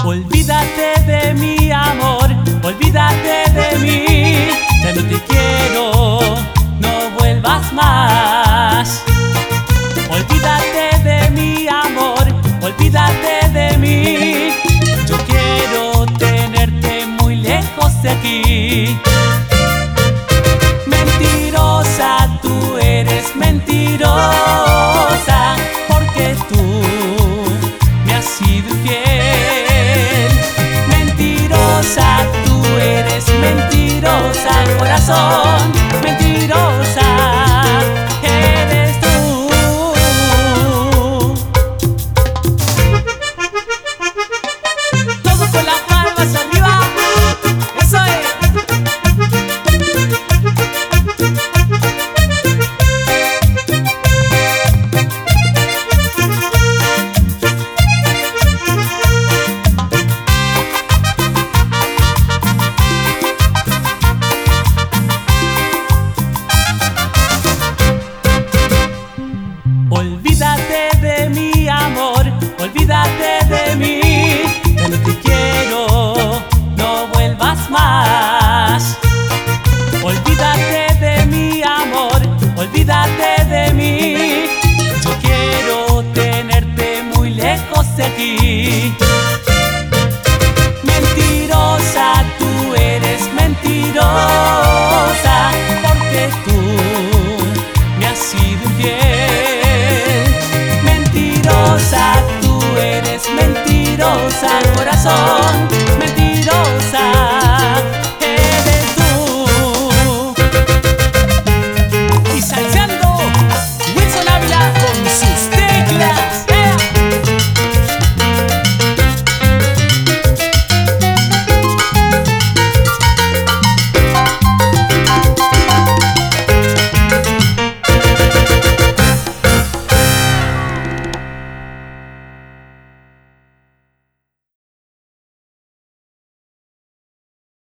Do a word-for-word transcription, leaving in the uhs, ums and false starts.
Olvídate de mi amor, olvídate de mí. Ya no te quiero, no vuelvas más. Olvídate de mi amor, olvídate de mí. Yo quiero tenerte muy lejos de aquí. Mentirosa, tú eres mentirosa, porque tú me has sido infiel. Mentirosa, tú eres mentirosa, corazón, mentirosa eres tú. Todos con las palmas arriba, eso es. Olvídate de mi amor, olvídate de mí. Ya no te quiero, no vuelvas más. Olvídate de mi amor, olvídate de mí. Yo quiero tenerte muy lejos de aquí. Mentirosa, tú eres mentirosa, porque tú me has sido infiel. Mentirosa, tú eres mentirosa, corazón.